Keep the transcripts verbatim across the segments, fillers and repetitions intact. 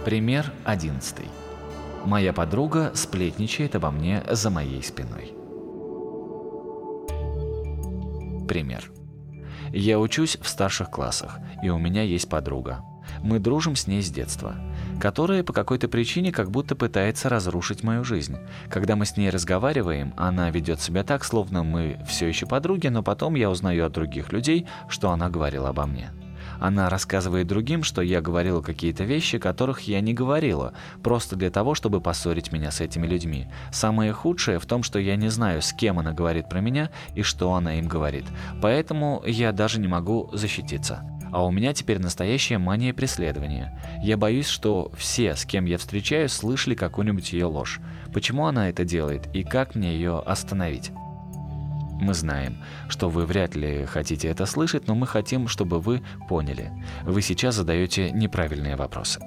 Пример одиннадцатый. Моя подруга сплетничает обо мне за моей спиной. Пример. Я учусь в старших классах, и у меня есть подруга. Мы дружим с ней с детства, которая по какой-то причине как будто пытается разрушить мою жизнь. Когда мы с ней разговариваем, она ведет себя так, словно мы все еще подруги, но потом я узнаю от других людей, что она говорила обо мне. Она рассказывает другим, что я говорила какие-то вещи, которых я не говорила, просто для того, чтобы поссорить меня с этими людьми. Самое худшее в том, что я не знаю, с кем она говорит про меня и что она им говорит. Поэтому я даже не могу защититься. А у меня теперь настоящая мания преследования. Я боюсь, что все, с кем я встречаюсь, слышали какую-нибудь ее ложь. Почему она это делает и как мне ее остановить? Мы знаем, что вы вряд ли хотите это слышать, но мы хотим, чтобы вы поняли. Вы сейчас задаете неправильные вопросы.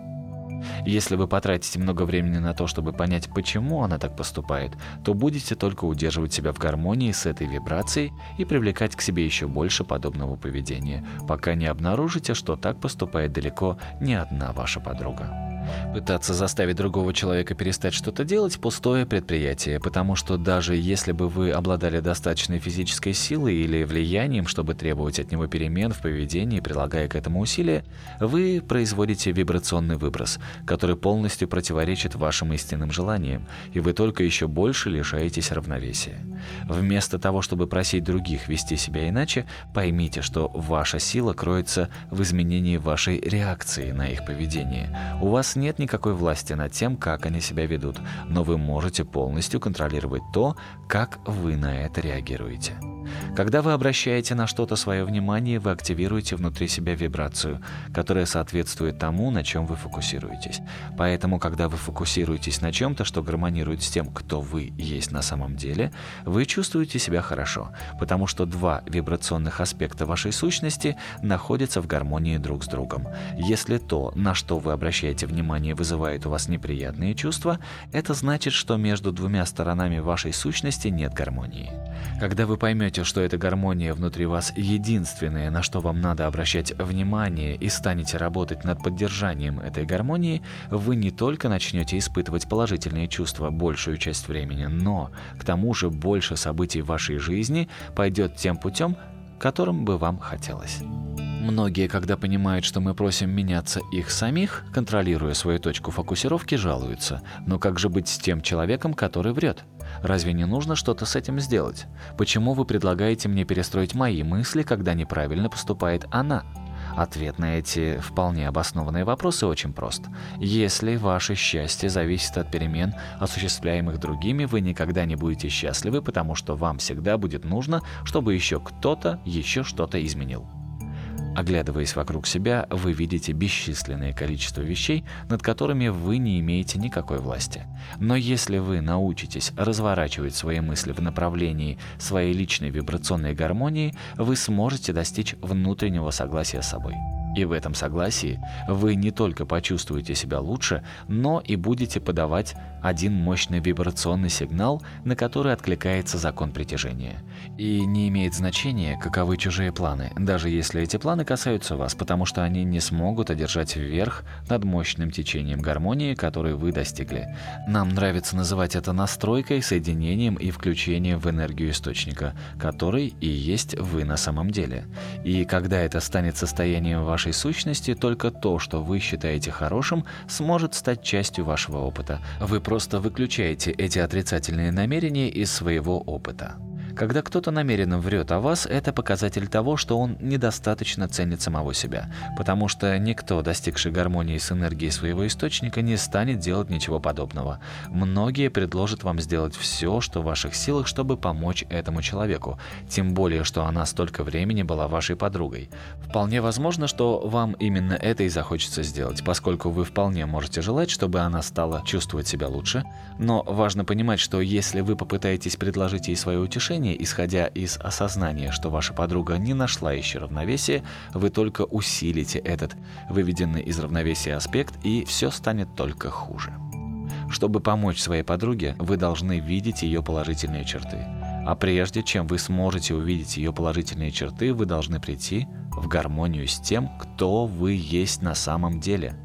Если вы потратите много времени на то, чтобы понять, почему она так поступает, то будете только удерживать себя в гармонии с этой вибрацией и привлекать к себе еще больше подобного поведения, пока не обнаружите, что так поступает далеко не одна ваша подруга. Пытаться заставить другого человека перестать что-то делать – пустое предприятие, потому что даже если бы вы обладали достаточной физической силой или влиянием, чтобы требовать от него перемен в поведении, прилагая к этому усилия, вы производите вибрационный выброс, который полностью противоречит вашим истинным желаниям, и вы только еще больше лишаетесь равновесия. Вместо того, чтобы просить других вести себя иначе, поймите, что ваша сила кроется в изменении вашей реакции на их поведение. У вас нет никакой власти над тем, как они себя ведут, но вы можете полностью контролировать то, как вы на это реагируете. Когда вы обращаете на что-то свое внимание, вы активируете внутри себя вибрацию, которая соответствует тому, на чем вы фокусируетесь. Поэтому, когда вы фокусируетесь на чем-то, что гармонирует с тем, кто вы есть на самом деле, вы чувствуете себя хорошо, потому что два вибрационных аспекта вашей сущности находятся в гармонии друг с другом. Если то, на что вы обращаете внимание, вызывает у вас неприятные чувства, это значит, что между двумя сторонами вашей сущности нет гармонии. Когда вы поймете, что эта гармония внутри вас единственное, на что вам надо обращать внимание, и станете работать над поддержанием этой гармонии, вы не только начнете испытывать положительные чувства большую часть времени, но к тому же больше событий в вашей жизни пойдет тем путем, которым бы вам хотелось. Многие, когда понимают, что мы просим меняться их самих, контролируя свою точку фокусировки, жалуются. Но как же быть с тем человеком, который врет? Разве не нужно что-то с этим сделать? Почему вы предлагаете мне перестроить мои мысли, когда неправильно поступает она? Ответ на эти вполне обоснованные вопросы очень прост. Если ваше счастье зависит от перемен, осуществляемых другими, вы никогда не будете счастливы, потому что вам всегда будет нужно, чтобы еще кто-то еще что-то изменил. Оглядываясь вокруг себя, вы видите бесчисленное количество вещей, над которыми вы не имеете никакой власти. Но если вы научитесь разворачивать свои мысли в направлении своей личной вибрационной гармонии, вы сможете достичь внутреннего согласия с собой. И в этом согласии вы не только почувствуете себя лучше, но и будете подавать один мощный вибрационный сигнал, на который откликается закон притяжения. И не имеет значения, каковы чужие планы, даже если эти планы касаются вас, потому что они не смогут одержать верх над мощным течением гармонии, который вы достигли. Нам нравится называть это настройкой, соединением и включением в энергию источника, который и есть вы на самом деле. И когда это станет состоянием вашей вашей сущности, только то, что вы считаете хорошим, сможет стать частью вашего опыта. Вы просто выключаете эти отрицательные намерения из своего опыта. Когда кто-то намеренно врет о вас, это показатель того, что он недостаточно ценит самого себя, потому что никто, достигший гармонии с энергией своего источника, не станет делать ничего подобного. Многие предложат вам сделать все, что в ваших силах, чтобы помочь этому человеку, тем более, что она столько времени была вашей подругой. Вполне возможно, что вам именно это и захочется сделать, поскольку вы вполне можете желать, чтобы она стала чувствовать себя лучше, но важно понимать, что если вы попытаетесь предложить ей свое утешение, исходя из осознания, что ваша подруга не нашла еще равновесия, вы только усилите этот выведенный из равновесия аспект, и все станет только хуже. Чтобы помочь своей подруге, вы должны видеть ее положительные черты. А прежде чем вы сможете увидеть ее положительные черты, вы должны прийти в гармонию с тем, кто вы есть на самом деле.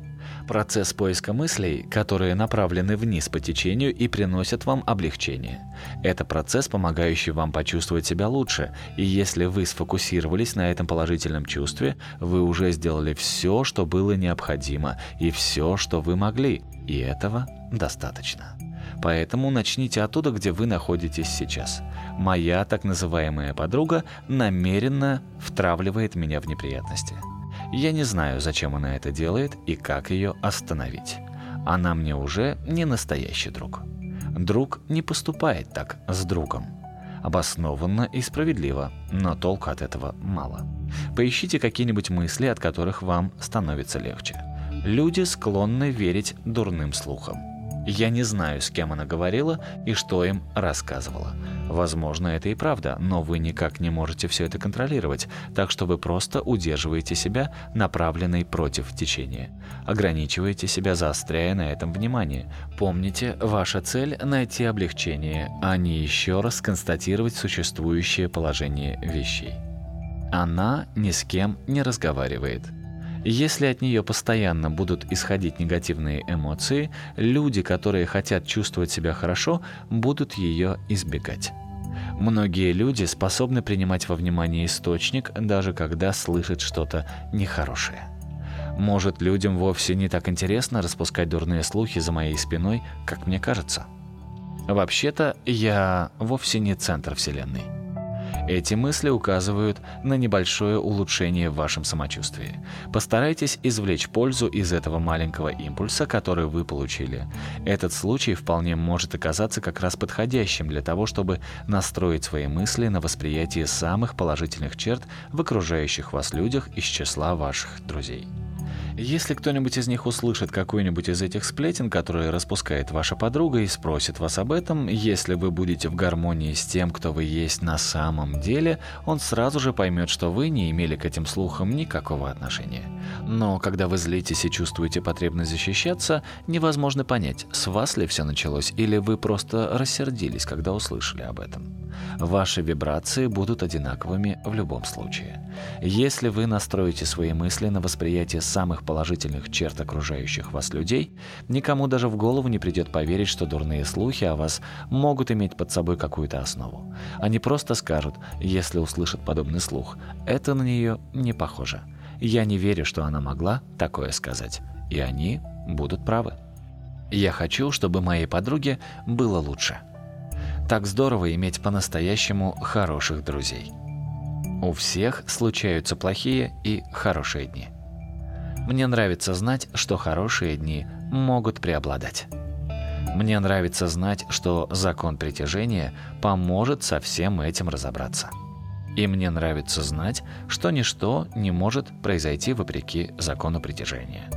Процесс поиска мыслей, которые направлены вниз по течению и приносят вам облегчение. Это процесс, помогающий вам почувствовать себя лучше, и если вы сфокусировались на этом положительном чувстве, вы уже сделали все, что было необходимо, и все, что вы могли, и этого достаточно. Поэтому начните оттуда, где вы находитесь сейчас. Моя так называемая подруга намеренно втравливает меня в неприятности. Я не знаю, зачем она это делает и как ее остановить. Она мне уже не настоящий друг. Друг не поступает так с другом. Обоснованно и справедливо, но толку от этого мало. Поищите какие-нибудь мысли, от которых вам становится легче. Люди склонны верить дурным слухам. Я не знаю, с кем она говорила и что им рассказывала. Возможно, это и правда, но вы никак не можете все это контролировать, так что вы просто удерживаете себя направленной против течения. Ограничиваете себя, заостряя на этом внимание. Помните, ваша цель – найти облегчение, а не еще раз констатировать существующее положение вещей. Она ни с кем не разговаривает. Если от нее постоянно будут исходить негативные эмоции, люди, которые хотят чувствовать себя хорошо, будут ее избегать. Многие люди способны принимать во внимание источник, даже когда слышат что-то нехорошее. Может, людям вовсе не так интересно распускать дурные слухи за моей спиной, как мне кажется? Вообще-то, я вовсе не центр Вселенной. Эти мысли указывают на небольшое улучшение в вашем самочувствии. Постарайтесь извлечь пользу из этого маленького импульса, который вы получили. Этот случай вполне может оказаться как раз подходящим для того, чтобы настроить свои мысли на восприятие самых положительных черт в окружающих вас людях из числа ваших друзей. Если кто-нибудь из них услышит какую-нибудь из этих сплетен, которые распускает ваша подруга, и спросит вас об этом, если вы будете в гармонии с тем, кто вы есть на самом деле, он сразу же поймет, что вы не имели к этим слухам никакого отношения. Но когда вы злитесь и чувствуете потребность защищаться, невозможно понять, с вас ли все началось, или вы просто рассердились, когда услышали об этом. Ваши вибрации будут одинаковыми в любом случае. Если вы настроите свои мысли на восприятие самых положительных черт окружающих вас людей, никому даже в голову не придет поверить, что дурные слухи о вас могут иметь под собой какую-то основу. Они просто скажут, если услышат подобный слух, это на нее не похоже. Я не верю, что она могла такое сказать. И они будут правы. Я хочу, чтобы моей подруге было лучше. Так здорово иметь по-настоящему хороших друзей. У всех случаются плохие и хорошие дни. Мне нравится знать, что хорошие дни могут преобладать. Мне нравится знать, что закон притяжения поможет со всем этим разобраться. И мне нравится знать, что ничто не может произойти вопреки закону притяжения.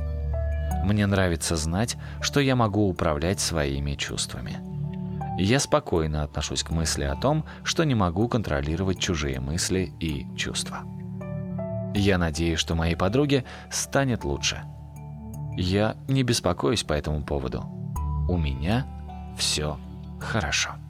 Мне нравится знать, что я могу управлять своими чувствами. Я спокойно отношусь к мысли о том, что не могу контролировать чужие мысли и чувства. Я надеюсь, что моей подруге станет лучше. Я не беспокоюсь по этому поводу. У меня все хорошо.